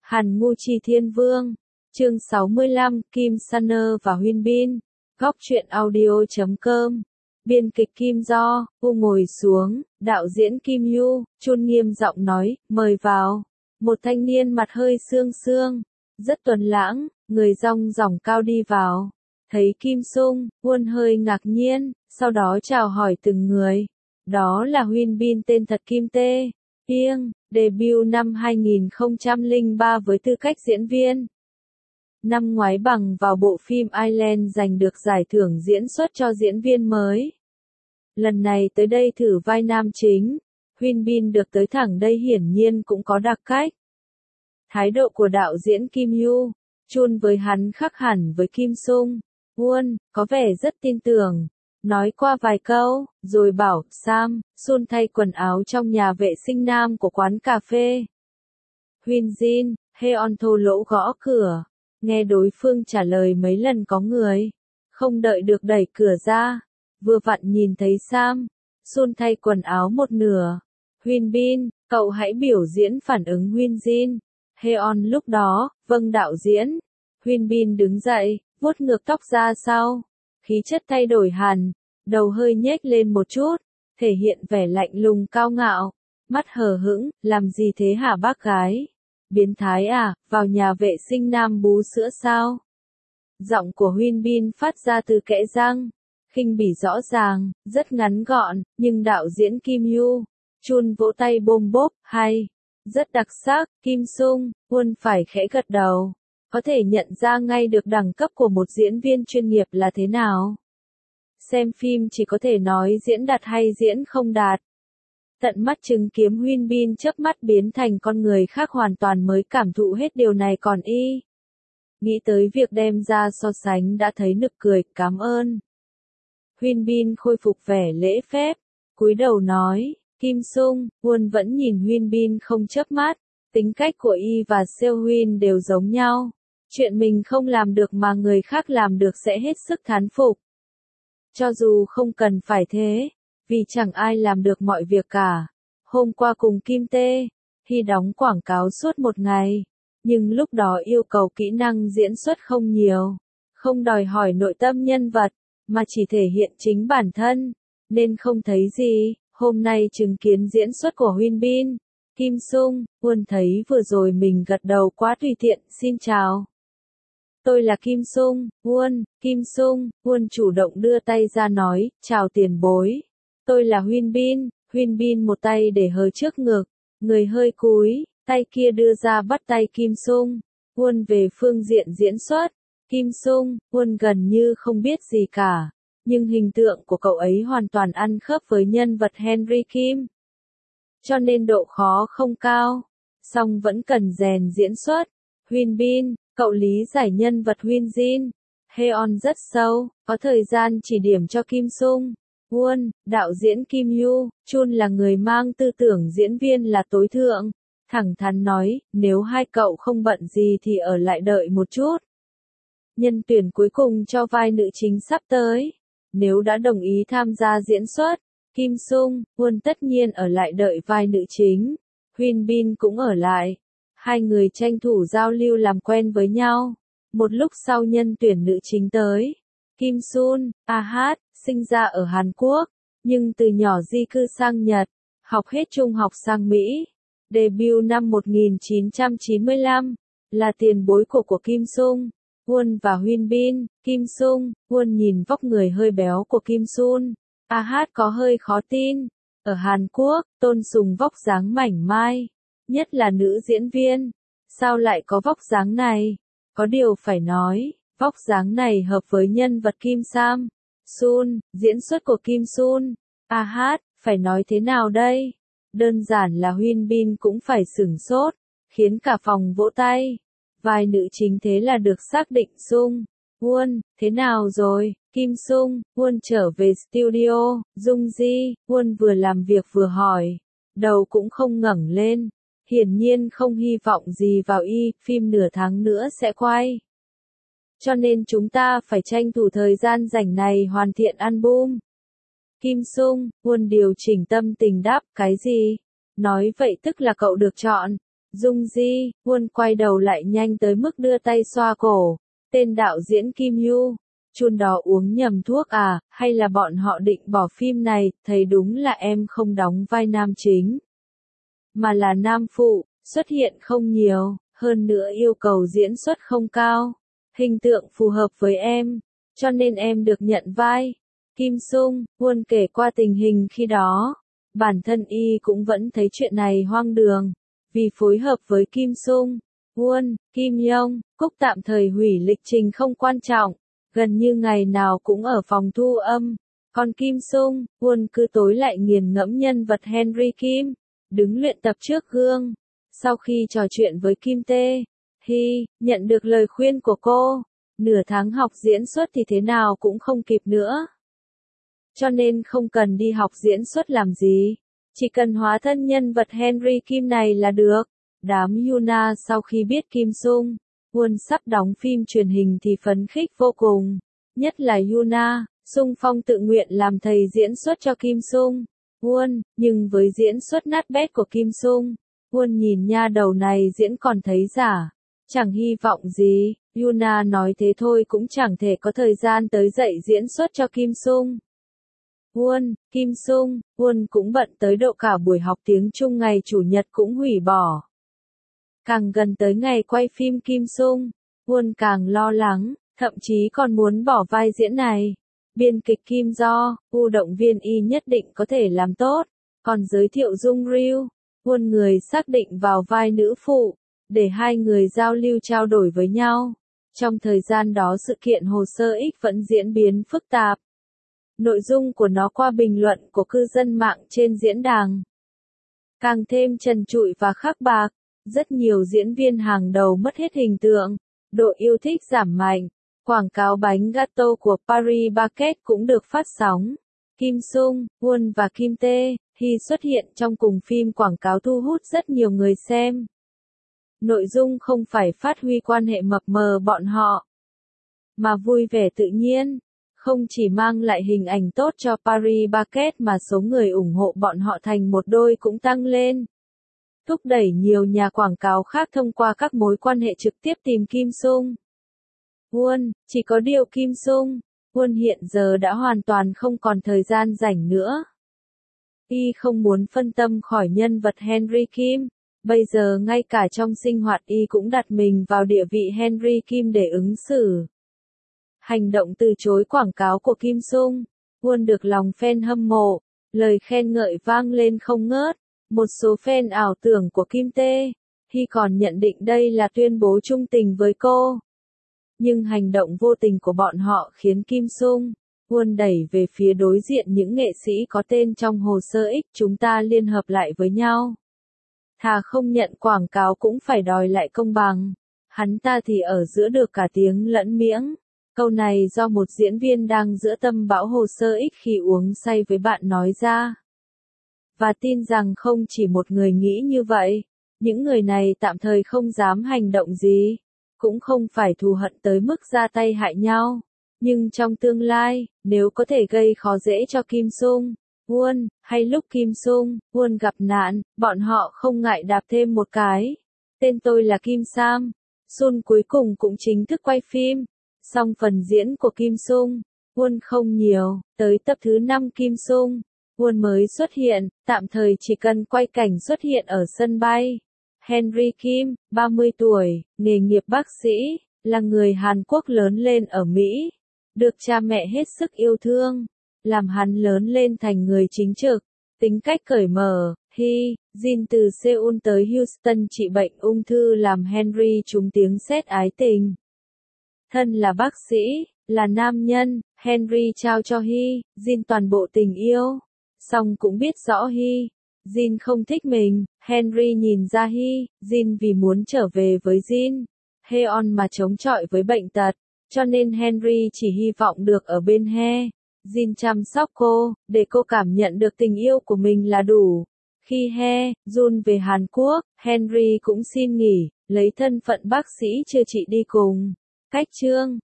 Hàn Ngu Chi Thiên Vương. Chương 65, Kim Sunner và Huyên Bin. Góc truyện audio.com. Biên kịch Kim Do, ngồi xuống, đạo diễn Kim Yu, Chun nghiêm giọng nói, mời vào. Một thanh niên mặt hơi sương sương, rất tuấn lãng, người rong ròng cao đi vào. Thấy Kim Sung, Won hơi ngạc nhiên, sau đó chào hỏi từng người. Đó là Huyên Bin, tên thật Kim Tae Pieng, debut năm 2003 với tư cách diễn viên. Năm ngoái bằng vào bộ phim Island giành được giải thưởng diễn xuất cho diễn viên mới. Lần này tới đây thử vai nam chính, Huyên Bin được tới thẳng đây hiển nhiên cũng có đặc cách. Thái độ của đạo diễn Kim Yu, Chun với hắn khác hẳn với Kim Sung, Won, có vẻ rất tin tưởng. Nói qua vài câu, rồi bảo, Sam, Sun thay quần áo trong nhà vệ sinh nam của quán cà phê. Huyên Jin, Heon thô lỗ gõ cửa. Nghe đối phương trả lời mấy lần có người. Không đợi được đẩy cửa ra. Vừa vặn nhìn thấy Sam. Sun thay quần áo một nửa. Huyên Bin, cậu hãy biểu diễn phản ứng Huyên Jin. Heon lúc đó, vâng đạo diễn. Huyên Bin đứng dậy, vuốt ngược tóc ra sau. Khí chất thay đổi hẳn, đầu hơi nhếch lên một chút, thể hiện vẻ lạnh lùng cao ngạo, mắt hờ hững, làm gì thế hả bác gái? Biến thái à, vào nhà vệ sinh nam bú sữa sao? Giọng của Huyên Bin phát ra từ kẽ răng, khinh bỉ rõ ràng, rất ngắn gọn, nhưng đạo diễn Kim Yu, Chun vỗ tay bôm bốp, hay, rất đặc sắc. Kim Sung, Won phải khẽ gật đầu. Có thể nhận ra ngay được đẳng cấp của một diễn viên chuyên nghiệp là thế nào. Xem phim chỉ có thể nói diễn đạt hay diễn không đạt. Tận mắt chứng kiến Huyên Bin chớp mắt biến thành con người khác hoàn toàn mới cảm thụ hết điều này còn y. Nghĩ tới việc đem ra so sánh đã thấy nực cười, cảm ơn. Huyên Bin khôi phục vẻ lễ phép, cúi đầu nói, Kim Sung, Won vẫn nhìn Huyên Bin không chớp mắt. Tính cách của y và Seo Huyên đều giống nhau. Chuyện mình không làm được mà người khác làm được sẽ hết sức thán phục. Cho dù không cần phải thế, vì chẳng ai làm được mọi việc cả. Hôm qua cùng Kim Tae Hy đóng quảng cáo suốt một ngày, nhưng lúc đó yêu cầu kỹ năng diễn xuất không nhiều, không đòi hỏi nội tâm nhân vật, mà chỉ thể hiện chính bản thân, nên không thấy gì. Hôm nay chứng kiến diễn xuất của Huyên Bin, Kim Sung, Won thấy vừa rồi mình gật đầu quá tùy tiện, xin chào. Tôi là Kim Sung, Won. Kim Sung, Won chủ động đưa tay ra nói, chào tiền bối. Tôi là Huyên Bin. Huyên Bin một tay để hờ trước ngực, người hơi cúi, tay kia đưa ra bắt tay Kim Sung. Won về phương diện diễn xuất. Kim Sung, Won gần như không biết gì cả, nhưng hình tượng của cậu ấy hoàn toàn ăn khớp với nhân vật Henry Kim. Cho nên độ khó không cao, song vẫn cần rèn diễn xuất. Huyên Bin, cậu lý giải nhân vật Huyên Jin, Heon rất sâu, có thời gian chỉ điểm cho Kim Sung. Won, đạo diễn Kim Yu, Chun là người mang tư tưởng diễn viên là tối thượng, thẳng thắn nói, nếu hai cậu không bận gì thì ở lại đợi một chút. Nhân tuyển cuối cùng cho vai nữ chính sắp tới, nếu đã đồng ý tham gia diễn xuất, Kim Sung, Won tất nhiên ở lại đợi vai nữ chính. Huyên Bin cũng ở lại. Hai người tranh thủ giao lưu làm quen với nhau. Một lúc sau nhân tuyển nữ chính tới. Kim Sun, Ah, sinh ra ở Hàn Quốc, nhưng từ nhỏ di cư sang Nhật, học hết trung học sang Mỹ. Debut năm 1995, là tiền bối của Kim Sung, Won và Huyên Bin. Kim Sung, Won nhìn vóc người hơi béo của Kim Sun. Ah có hơi khó tin. Ở Hàn Quốc, tôn sùng vóc dáng mảnh mai, nhất là nữ diễn viên. Sao lại có vóc dáng này? Có điều phải nói, vóc dáng này hợp với nhân vật Kim Sam Sun, diễn xuất của Kim Sun. Ah, phải nói thế nào đây? Đơn giản là Huyên Bin cũng phải sửng sốt, khiến cả phòng vỗ tay. Vai nữ chính thế là được xác định. Sung, Won, thế nào rồi? Kim Sung, Won trở về studio. Dung Ji, Won vừa làm việc vừa hỏi, đầu cũng không ngẩng lên, hiển nhiên không hy vọng gì vào y. Phim nửa tháng nữa sẽ quay, cho nên chúng ta phải tranh thủ thời gian rảnh này hoàn thiện album. Kim Sung, Won điều chỉnh tâm tình đáp, cái gì? Nói vậy tức là cậu được chọn. Dung Di, Won quay đầu lại nhanh tới mức đưa tay xoa cổ. Tên đạo diễn Kim Yu, chun đó uống nhầm thuốc à, hay là bọn họ định bỏ phim này, thấy đúng là em không đóng vai nam chính. Mà là nam phụ, xuất hiện không nhiều, hơn nữa yêu cầu diễn xuất không cao. Hình tượng phù hợp với em, cho nên em được nhận vai. Kim Sung, Won kể qua tình hình khi đó. Bản thân y cũng vẫn thấy chuyện này hoang đường. Vì phối hợp với Kim Sung, Won, Kim Yong, Cúc tạm thời hủy lịch trình không quan trọng. Gần như ngày nào cũng ở phòng thu âm. Còn Kim Sung, Won cứ tối lại nghiền ngẫm nhân vật Henry Kim. Đứng luyện tập trước gương. Sau khi trò chuyện với Kim Tae Hee, nhận được lời khuyên của cô. Nửa tháng học diễn xuất thì thế nào cũng không kịp nữa. Cho nên không cần đi học diễn xuất làm gì. Chỉ cần hóa thân nhân vật Henry Kim này là được. Đám Yuna sau khi biết Kim Sung, Won sắp đóng phim truyền hình thì phấn khích vô cùng. Nhất là Yuna, Sung Phong tự nguyện làm thầy diễn xuất cho Kim Sung, Won, nhưng với diễn xuất nát bét của Kim Sung, Won nhìn nha đầu này diễn còn thấy giả. Chẳng hy vọng gì, Yuna nói thế thôi cũng chẳng thể có thời gian tới dạy diễn xuất cho Kim Sung. Won, Kim Sung, Won cũng bận tới độ cả buổi học tiếng Trung ngày Chủ nhật cũng hủy bỏ. Càng gần tới ngày quay phim Kim Sung, Won càng lo lắng, thậm chí còn muốn bỏ vai diễn này. Biên kịch Kim Do, động viên y nhất định có thể làm tốt, còn giới thiệu Dung Ryu, Won người xác định vào vai nữ phụ, để hai người giao lưu trao đổi với nhau. Trong thời gian đó sự kiện hồ sơ X vẫn diễn biến phức tạp. Nội dung của nó qua bình luận của cư dân mạng trên diễn đàn càng thêm trần trụi và khắc bạc. Rất nhiều diễn viên hàng đầu mất hết hình tượng, độ yêu thích giảm mạnh. Quảng cáo bánh gato của Paris Baguette cũng được phát sóng. Kim Sung, Won và Kim Tae Hee xuất hiện trong cùng phim quảng cáo thu hút rất nhiều người xem. Nội dung không phải phát huy quan hệ mập mờ bọn họ, mà vui vẻ tự nhiên. Không chỉ mang lại hình ảnh tốt cho Paris Baguette mà số người ủng hộ bọn họ thành một đôi cũng tăng lên. Thúc đẩy nhiều nhà quảng cáo khác thông qua các mối quan hệ trực tiếp tìm Kim Sung. Won, chỉ có điều Kim Sung, Won hiện giờ đã hoàn toàn không còn thời gian rảnh nữa. Y không muốn phân tâm khỏi nhân vật Henry Kim, bây giờ ngay cả trong sinh hoạt Y cũng đặt mình vào địa vị Henry Kim để ứng xử. Hành động từ chối quảng cáo của Kim Sung, Won được lòng fan hâm mộ, lời khen ngợi vang lên không ngớt. Một số fan ảo tưởng của Kim Tae Hee còn nhận định đây là tuyên bố trung tình với cô. Nhưng hành động vô tình của bọn họ khiến Kim Sung, Won đẩy về phía đối diện những nghệ sĩ có tên trong hồ sơ X, chúng ta liên hợp lại với nhau. Thà không nhận quảng cáo cũng phải đòi lại công bằng. Hắn ta thì ở giữa được cả tiếng lẫn miếng. Câu này do một diễn viên đang giữa tâm bão hồ sơ X khi uống say với bạn nói ra. Và tin rằng không chỉ một người nghĩ như vậy. Những người này tạm thời không dám hành động gì, cũng không phải thù hận tới mức ra tay hại nhau. Nhưng trong tương lai, nếu có thể gây khó dễ cho Kim Sung, Won, hay lúc Kim Sung, Won gặp nạn, bọn họ không ngại đạp thêm một cái. Tên tôi là Kim Sam. Sun cuối cùng cũng chính thức quay phim. Song phần diễn của Kim Sung, Won không nhiều, tới tập thứ 5 Kim Sung, Won mới xuất hiện, tạm thời chỉ cần quay cảnh xuất hiện ở sân bay. Henry Kim, 30 tuổi, nghề nghiệp bác sĩ, là người Hàn Quốc lớn lên ở Mỹ. Được cha mẹ hết sức yêu thương, làm hắn lớn lên thành người chính trực, tính cách cởi mở. Hee, Jin từ Seoul tới Houston trị bệnh ung thư làm Henry trúng tiếng sét ái tình. Thân là bác sĩ, là nam nhân, Henry trao cho Hee, Jin toàn bộ tình yêu. Song cũng biết rõ Hee, Jin không thích mình, Henry nhìn ra Hee, Jin vì muốn trở về với Jin, Heon mà chống chọi với bệnh tật, cho nên Henry chỉ hy vọng được ở bên He, Jin chăm sóc cô, để cô cảm nhận được tình yêu của mình là đủ. Khi He, Jun về Hàn Quốc, Henry cũng xin nghỉ, lấy thân phận bác sĩ chữa trị đi cùng. Cách chương